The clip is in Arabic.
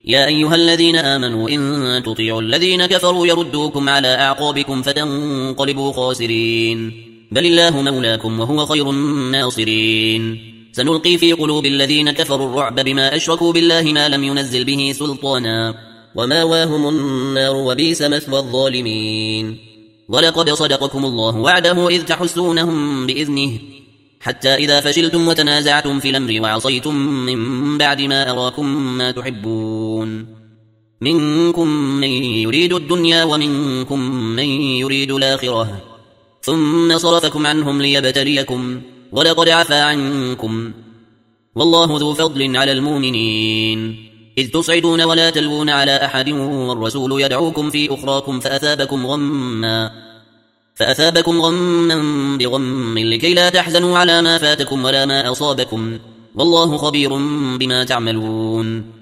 يا أيها الذين آمنوا إن تطيعوا الذين كفروا يردوكم على أعقابكم فتنقلبوا خاسرين بل الله مولاكم وهو خير الناصرين سنلقي في قلوب الذين كفروا الرعب بما أشركوا بالله ما لم ينزل به سلطانا وماواهم النار وبئس مثوى الظالمين ولقد صدقكم الله وعده إذ تحسونهم بإذنه حتى إذا فشلتم وتنازعتم في الأمر وعصيتم من بعد ما أراكم ما تحبون منكم من يريد الدنيا ومنكم من يريد الآخرة ثم صرفكم عنهم ليبتليكم ولقد عفا عنكم والله ذو فضل على المؤمنين إذ تصعدون ولا تلوون على أحد والرسول يدعوكم في أخراكم فأثابكم غما بغم لكي لا تحزنوا على ما فاتكم ولا ما أصابكم والله خبير بما تعملون